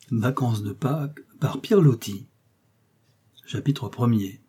Vacances de Pâques par Pierre Loti. Chapitre 1er.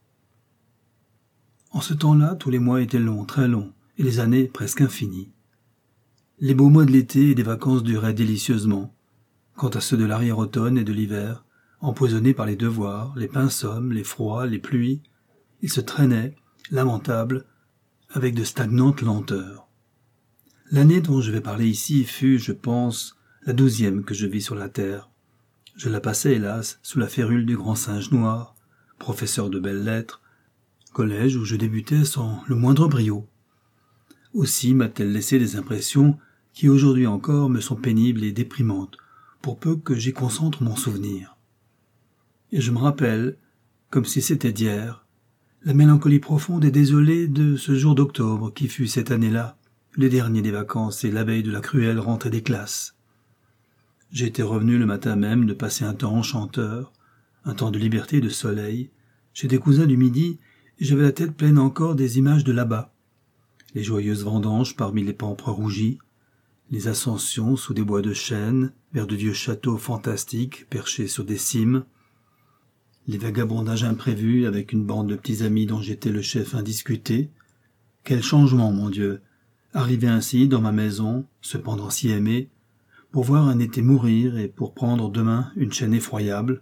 En ce temps-là, tous les mois étaient longs, très longs, et les années presque infinies. Les beaux mois de l'été et des vacances duraient délicieusement. Quant à ceux de l'arrière-automne et de l'hiver, empoisonnés par les devoirs, les pinsommes, les froids, les pluies, ils se traînaient, lamentables, avec de stagnantes lenteurs. L'année dont je vais parler ici fut, je pense, la 12e que je vis sur la terre. Je la passai, hélas, sous la férule du grand singe noir, professeur de belles lettres, collège où je débutais sans le moindre brio. Aussi m'a-t-elle laissé des impressions qui aujourd'hui encore me sont pénibles et déprimantes, pour peu que j'y concentre mon souvenir. Et je me rappelle, comme si c'était d'hier, la mélancolie profonde et désolée de ce jour d'octobre qui fut cette année-là, le dernier des vacances et la veille de la cruelle rentrée des classes. J'étais revenu le matin même de passer un temps enchanteur, un temps de liberté et de soleil, chez des cousins du Midi, et j'avais la tête pleine encore des images de là-bas. Les joyeuses vendanges parmi les pampres rougis, les ascensions sous des bois de chêne, vers de vieux châteaux fantastiques perchés sur des cimes, les vagabondages imprévus avec une bande de petits amis dont j'étais le chef indiscuté. Quel changement, mon Dieu! Arriver ainsi dans ma maison, cependant si aimée, pour voir un été mourir et pour prendre demain une chaîne effroyable.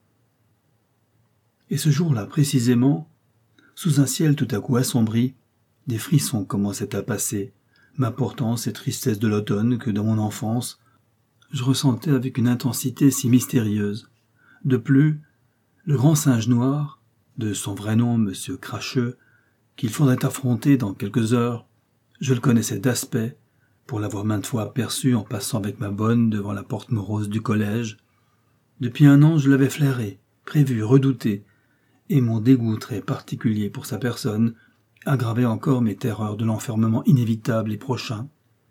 Et ce jour-là, précisément, sous un ciel tout à coup assombri, des frissons commençaient à passer, m'apportant ces tristesses de l'automne que dans mon enfance, je ressentais avec une intensité si mystérieuse. De plus, le grand singe noir, de son vrai nom Monsieur Cracheux, qu'il faudrait affronter dans quelques heures, je le connaissais d'aspect, pour l'avoir maintes fois aperçu en passant avec ma bonne devant la porte morose du collège. Depuis un an, je l'avais flairé, prévu, redouté, et mon dégoût très particulier pour sa personne aggravait encore mes terreurs de l'enfermement inévitable et prochain.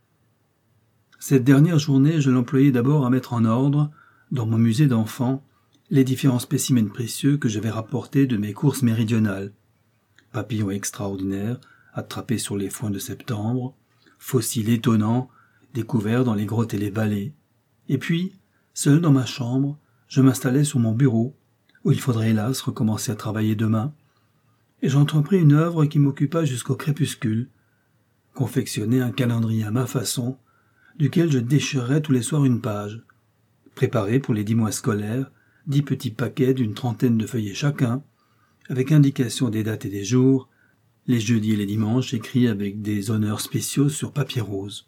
Cette dernière journée, je l'employais d'abord à mettre en ordre, dans mon musée d'enfants, les différents spécimens précieux que j'avais rapportés de mes courses méridionales. Papillons extraordinaires, attrapés sur les foins de septembre, fossiles étonnants, découverts dans les grottes et les vallées. Et puis, seul dans ma chambre, je m'installai sur mon bureau, où il faudrait hélas recommencer à travailler demain, et j'entrepris une œuvre qui m'occupa jusqu'au crépuscule, confectionner un calendrier à ma façon, duquel je déchirerais tous les soirs une page, préparer pour les 10 mois scolaires 10 petits paquets d'une trentaine de feuillets chacun, avec indication des dates et des jours, les jeudis et les dimanches écrits avec des honneurs spéciaux sur papier rose.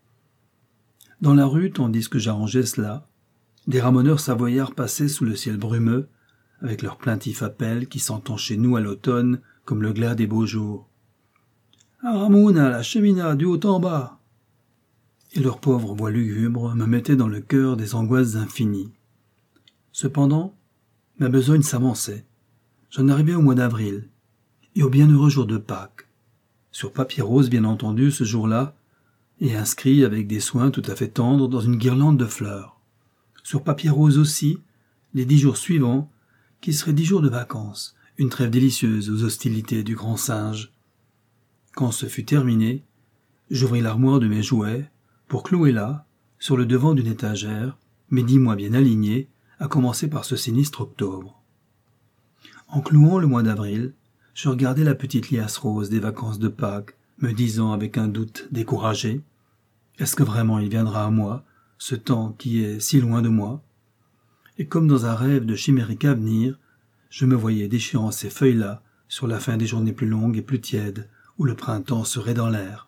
Dans la rue, tandis que j'arrangeais cela, des ramoneurs savoyards passaient sous le ciel brumeux, avec leur plaintif appel qui s'entend chez nous à l'automne comme le glas des beaux jours. « Ah, Ramouna, la cheminade, du haut en bas !» Et leur pauvre voix lugubre me mettait dans le cœur des angoisses infinies. Cependant, ma besogne s'avançait. J'en arrivais au mois d'avril, et au bienheureux jour de Pâques, sur papier rose bien entendu ce jour-là, et inscrit avec des soins tout à fait tendres dans une guirlande de fleurs. Sur papier rose aussi, les 10 jours suivants, qui seraient 10 jours de vacances, une trêve délicieuse aux hostilités du grand singe. Quand ce fut terminé, j'ouvris l'armoire de mes jouets, pour clouer là, sur le devant d'une étagère, mes 10 mois bien alignés, à commencer par ce sinistre octobre. En clouant le mois d'avril, je regardais la petite liasse rose des vacances de Pâques, me disant avec un doute découragé, « Est-ce que vraiment il viendra à moi, ce temps qui est si loin de moi ?» Et comme dans un rêve de chimérique avenir, je me voyais déchirant ces feuilles-là sur la fin des journées plus longues et plus tièdes, où le printemps serait dans l'air.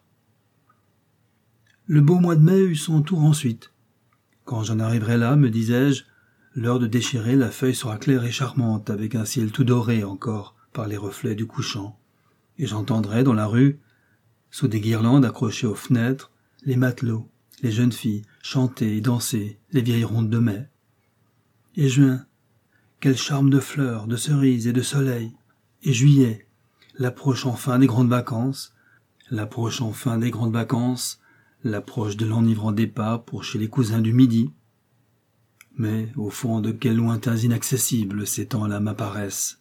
Le beau mois de mai eut son tour ensuite. Quand j'en arriverai là, me disais-je, l'heure de déchirer la feuille sera claire et charmante, avec un ciel tout doré encore par les reflets du couchant, et j'entendrai dans la rue, sous des guirlandes accrochées aux fenêtres, les matelots, les jeunes filles chanter et danser les vieilles rondes de mai. Et juin, quel charme de fleurs, de cerises et de soleil. Et juillet, l'approche enfin des grandes vacances, l'approche enfin des grandes vacances, l'approche de l'enivrant départ pour chez les cousins du Midi. Mais au fond de quels lointains inaccessibles ces temps-là m'apparaissent.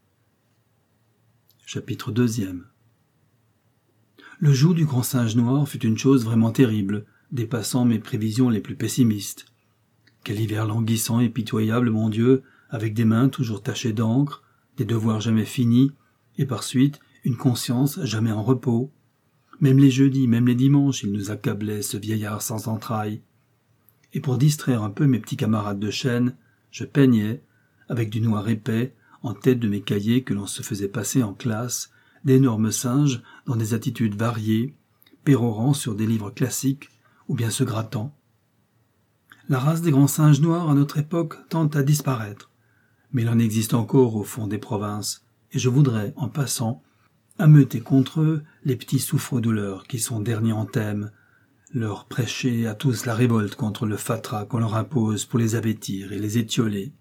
Chapitre 2e. Le joug du grand singe noir fut une chose vraiment terrible, dépassant mes prévisions les plus pessimistes. Quel hiver languissant et pitoyable, mon Dieu, avec des mains toujours tachées d'encre, des devoirs jamais finis, et par suite une conscience jamais en repos. Même les jeudis, même les dimanches, il nous accablait, ce vieillard sans entrailles. Et pour distraire un peu mes petits camarades de chaîne, je peignais, avec du noir épais, en tête de mes cahiers que l'on se faisait passer en classe, d'énormes singes dans des attitudes variées, pérorant sur des livres classiques ou bien se grattant. La race des grands singes noirs à notre époque tend à disparaître, mais il en existe encore au fond des provinces, et je voudrais, en passant, ameuter contre eux les petits souffres-douleurs qui sont derniers en thème, leur prêcher à tous la révolte contre le fatras qu'on leur impose pour les avêtir et les étioler.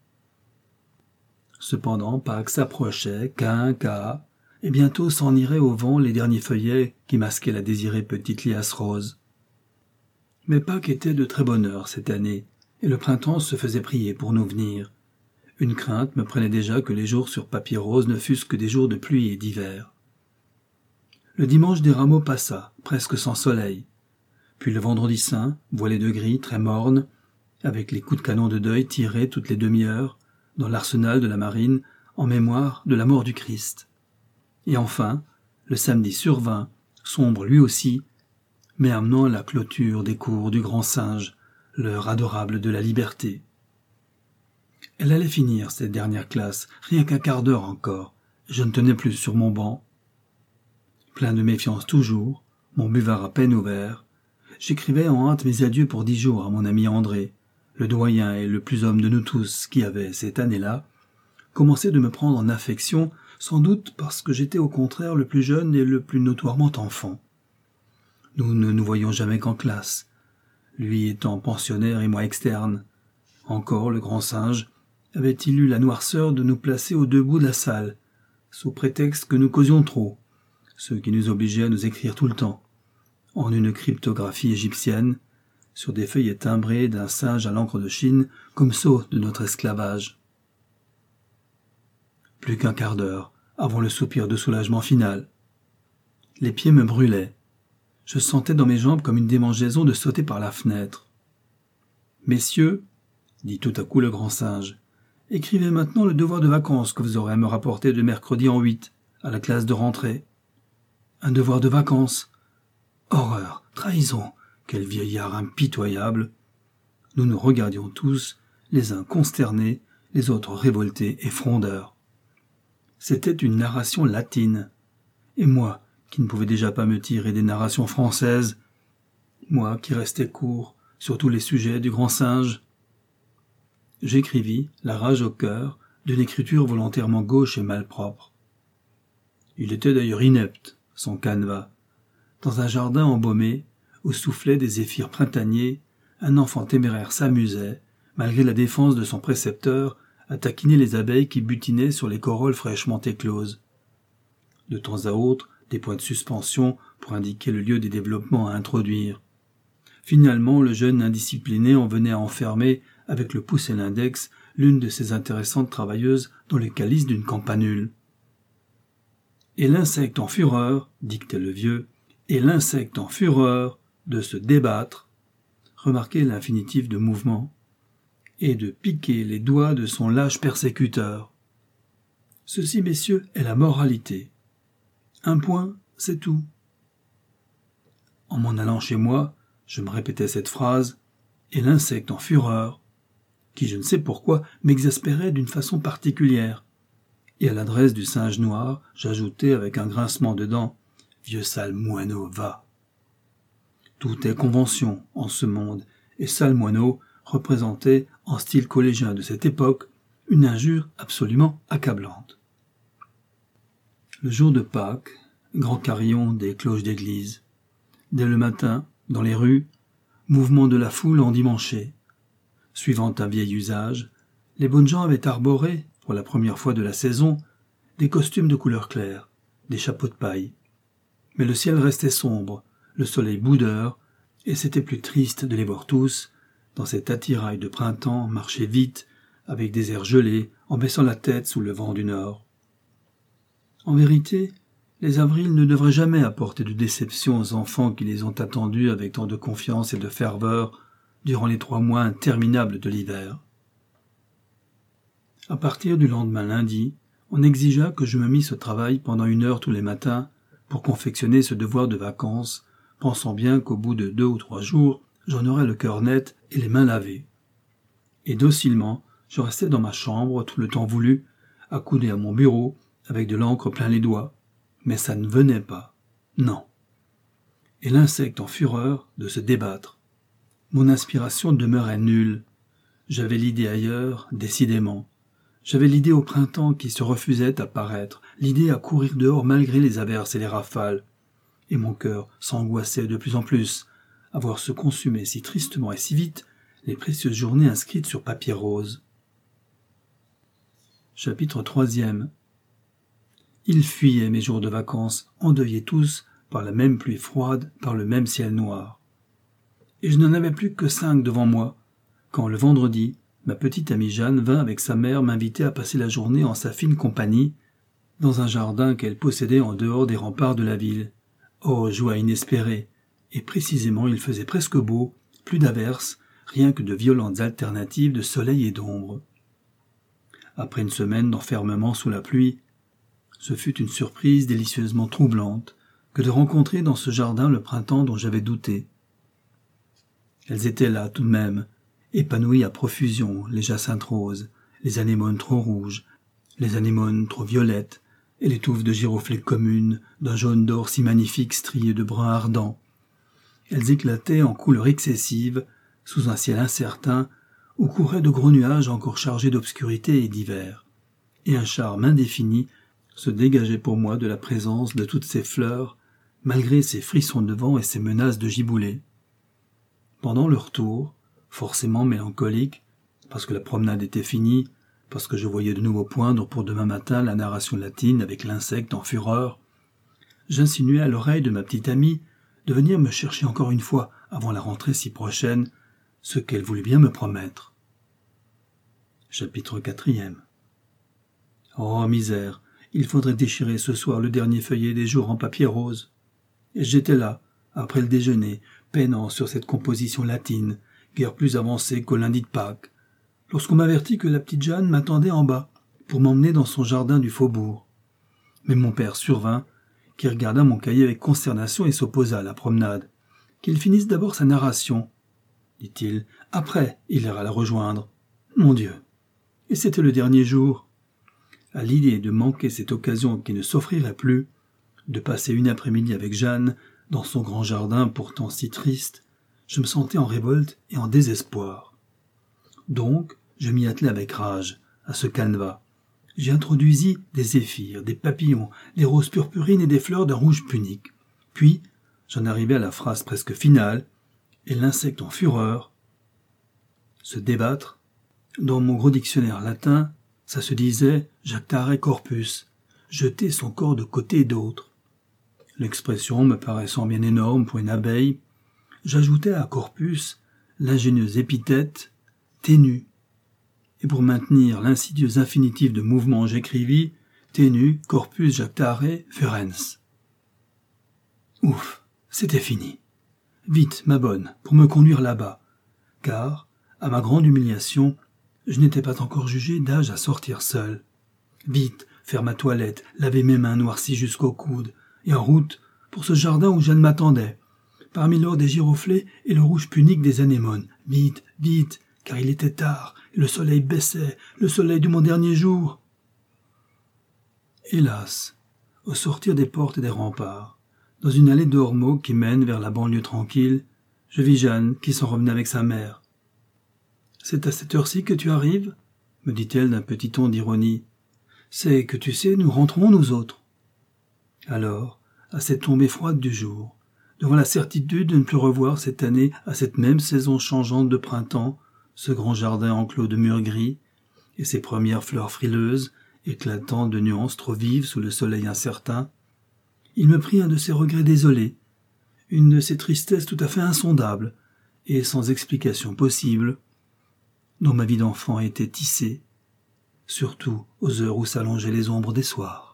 Cependant, Pâques s'approchait, et bientôt s'en iraient au vent les derniers feuillets qui masquaient la désirée petite liasse rose. Mais Pâques était de très bonne heure cette année, et le printemps se faisait prier pour nous venir. Une crainte me prenait déjà que les jours sur papier rose ne fussent que des jours de pluie et d'hiver. Le dimanche des rameaux passa, presque sans soleil. Puis le vendredi saint, voilé de gris, très morne, avec les coups de canon de deuil tirés toutes les demi-heures, dans l'arsenal de la marine, en mémoire de la mort du Christ. Et enfin, le samedi survint, sombre lui aussi, mais amenant la clôture des cours du grand singe, l'heure adorable de la liberté. Elle allait finir, cette dernière classe, rien qu'un quart d'heure encore, et je ne tenais plus sur mon banc. Plein de méfiance toujours, mon buvard à peine ouvert, j'écrivais en hâte mes adieux pour 10 jours à mon ami André, le doyen et le plus homme de nous tous qui avait, cette année-là, commencé de me prendre en affection, sans doute parce que j'étais au contraire le plus jeune et le plus notoirement enfant. Nous ne nous voyions jamais qu'en classe, lui étant pensionnaire et moi externe. Encore le grand singe avait-il eu la noirceur de nous placer aux deux bouts de la salle, sous prétexte que nous causions trop, ce qui nous obligeait à nous écrire tout le temps, en une cryptographie égyptienne, sur des feuillets timbrés d'un singe à l'encre de Chine, comme sceau de notre esclavage. Plus qu'un quart d'heure, avant le soupir de soulagement final. Les pieds me brûlaient. Je sentais dans mes jambes comme une démangeaison de sauter par la fenêtre. « Messieurs, dit tout à coup le grand singe, écrivez maintenant le devoir de vacances que vous aurez à me rapporter de mercredi en 8, à la classe de rentrée. Un devoir de vacances. Horreur, trahison, quel vieillard impitoyable. Nous nous regardions tous, les uns consternés, les autres révoltés et frondeurs. C'était une narration latine. Et moi, qui ne pouvais déjà pas me tirer des narrations françaises, moi qui restais court sur tous les sujets du grand singe. J'écrivis, la rage au cœur, d'une écriture volontairement gauche et malpropre. Il était d'ailleurs inepte, son canevas. Dans un jardin embaumé, où soufflaient des zéphyrs printaniers, un enfant téméraire s'amusait, malgré la défense de son précepteur, à taquiner les abeilles qui butinaient sur les corolles fraîchement écloses. De temps à autre, des points de suspension pour indiquer le lieu des développements à introduire. Finalement, le jeune indiscipliné en venait à enfermer, avec le pouce et l'index, l'une de ces intéressantes travailleuses dans le calice d'une campanule. Et l'insecte en fureur, dictait le vieux, et l'insecte en fureur de se débattre, remarquez l'infinitif de mouvement, et de piquer les doigts de son lâche persécuteur. Ceci, messieurs, est la moralité. Un point, c'est tout. En m'en allant chez moi, je me répétais cette phrase, et l'insecte en fureur, qui, je ne sais pourquoi, m'exaspérait d'une façon particulière. Et à l'adresse du singe noir, j'ajoutais avec un grincement de dents, « Vieux sale moineau, va !» Tout est convention en ce monde, et sale moineau représentait, en style collégien de cette époque, une injure absolument accablante. Le jour de Pâques, grand carillon des cloches d'église. Dès le matin, dans les rues, mouvement de la foule endimanché. Suivant un vieil usage, les bonnes gens avaient arboré, pour la première fois de la saison, des costumes de couleur claire, des chapeaux de paille. Mais le ciel restait sombre, le soleil boudeur, et c'était plus triste de les voir tous, dans cet attirail de printemps, marcher vite, avec des airs gelés, en baissant la tête sous le vent du nord. En vérité, les avrils ne devraient jamais apporter de déception aux enfants qui les ont attendus avec tant de confiance et de ferveur, durant les 3 mois interminables de l'hiver. À partir du lendemain lundi, on exigea que je me misse au travail pendant 1 heure tous les matins pour confectionner ce devoir de vacances, pensant bien qu'au bout de 2 ou 3 jours, j'en aurais le cœur net et les mains lavées. Et docilement, je restais dans ma chambre tout le temps voulu, accoudé à mon bureau, avec de l'encre plein les doigts. Mais ça ne venait pas. Non. Et l'insecte en fureur de se débattre. Mon inspiration demeurait nulle. J'avais l'idée ailleurs, décidément. J'avais l'idée au printemps qui se refusait à paraître, l'idée à courir dehors malgré les averses et les rafales. Et mon cœur s'angoissait de plus en plus, à voir se consumer si tristement et si vite les précieuses journées inscrites sur papier rose. Chapitre 3e. Ils fuyaient mes jours de vacances, endeuillés tous par la même pluie froide, par le même ciel noir. Et je n'en avais plus que 5 devant moi, quand le vendredi, ma petite amie Jeanne vint avec sa mère m'inviter à passer la journée en sa fine compagnie, dans un jardin qu'elle possédait en dehors des remparts de la ville. Oh, joie inespérée! Et précisément il faisait presque beau, plus d'averses, rien que de violentes alternatives de soleil et d'ombre. Après une semaine d'enfermement sous la pluie, ce fut une surprise délicieusement troublante que de rencontrer dans ce jardin le printemps dont j'avais douté. Elles étaient là tout de même, épanouies à profusion, les jacinthes roses, les anémones trop rouges, les anémones trop violettes, et les touffes de giroflées communes d'un jaune d'or si magnifique strié de brun ardent. Elles éclataient en couleurs excessives, sous un ciel incertain, où couraient de gros nuages encore chargés d'obscurité et d'hiver, et un charme indéfini se dégageait pour moi de la présence de toutes ces fleurs, malgré ces frissons de vent et ces menaces de giboulées. Pendant le retour, forcément mélancolique, parce que la promenade était finie, parce que je voyais de nouveau poindre pour demain matin la narration latine avec l'insecte en fureur, j'insinuai à l'oreille de ma petite amie de venir me chercher encore une fois avant la rentrée si prochaine, ce qu'elle voulut bien me promettre. Chapitre 4e. Oh, misère, il faudrait déchirer ce soir le dernier feuillet des jours en papier rose. Et j'étais là, après le déjeuner, peinant sur cette composition latine, guère plus avancée qu'au lundi de Pâques, lorsqu'on m'avertit que la petite Jeanne m'attendait en bas, pour m'emmener dans son jardin du faubourg. Mais mon père survint, qui regarda mon cahier avec consternation et s'opposa à la promenade. Qu'il finisse d'abord sa narration, dit-il. Après, il ira la rejoindre. Mon Dieu! Et c'était le dernier jour. À l'idée de manquer cette occasion qui ne s'offrirait plus, de passer une après-midi avec Jeanne, dans son grand jardin pourtant si triste, je me sentais en révolte et en désespoir. Donc, je m'y attelai avec rage, à ce canevas. J'y introduisis des zéphyrs, des papillons, des roses purpurines et des fleurs d'un rouge punique. Puis, j'en arrivai à la phrase presque finale, et l'insecte en fureur. Se débattre. Dans mon gros dictionnaire latin, ça se disait « jactare corpus », jeter son corps de côté et d'autre. L'expression me paraissant bien énorme pour une abeille, j'ajoutais à corpus l'ingénieuse épithète « ténu ». Et pour maintenir l'insidieux infinitif de mouvement, j'écrivis « ténu corpus jactare furens ». Ouf, c'était fini. Vite, ma bonne, pour me conduire là-bas, car, à ma grande humiliation, je n'étais pas encore jugé d'âge à sortir seul. Vite, faire ma toilette, laver mes mains noircies jusqu'au coude, et en route pour ce jardin où Jeanne m'attendait, parmi l'or des giroflées et le rouge punique des anémones. Vite, vite, car il était tard, et le soleil baissait, le soleil de mon dernier jour. Hélas, au sortir des portes et des remparts, dans une allée d'ormeaux qui mène vers la banlieue tranquille, je vis Jeanne qui s'en revenait avec sa mère. « C'est à cette heure-ci que tu arrives ?» me dit-elle d'un petit ton d'ironie. « C'est que tu sais, nous rentrons nous autres. » Alors, à cette tombée froide du jour, devant la certitude de ne plus revoir cette année à cette même saison changeante de printemps, ce grand jardin enclos de murs gris, et ses premières fleurs frileuses, éclatant de nuances trop vives sous le soleil incertain, il me prit un de ces regrets désolés, une de ces tristesses tout à fait insondables, et sans explication possible, dont ma vie d'enfant était tissée, surtout aux heures où s'allongeaient les ombres des soirs.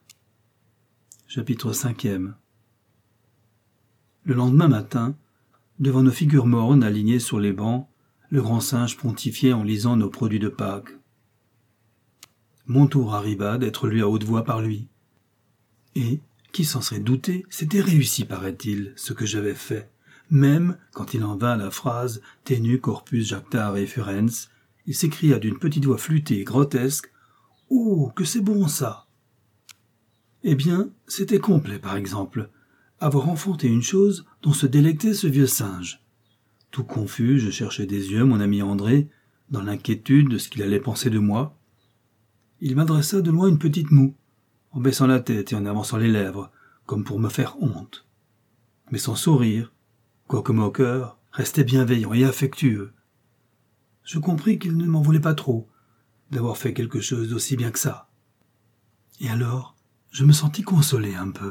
Chapitre 5e. Le lendemain matin, Devant nos figures mornes alignées sur les bancs, le grand singe pontifiait en lisant nos produits de Pâques. Mon tour arriva d'être lu à haute voix par lui. Et, qui s'en serait douté, c'était réussi, paraît-il, ce que j'avais fait. Même, quand il en vint à la phrase « Tenu corpus jacta referens », il s'écria d'une petite voix flûtée et grotesque « Oh, que c'est bon ça !» Eh bien, c'était complet, par exemple, avoir enfanté une chose dont se délectait ce vieux singe. Tout confus, je cherchais des yeux mon ami André, dans l'inquiétude de ce qu'il allait penser de moi. Il m'adressa de loin une petite moue, en baissant la tête et en avançant les lèvres, comme pour me faire honte. Mais son sourire, quoique moqueur, restait bienveillant et affectueux. Je compris qu'il ne m'en voulait pas trop, d'avoir fait quelque chose d'aussi bien que ça. Et alors, je me sentis consolé un peu.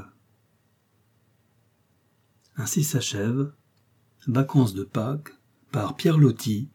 Ainsi s'achève Vacances de Pâques par Pierre Loti,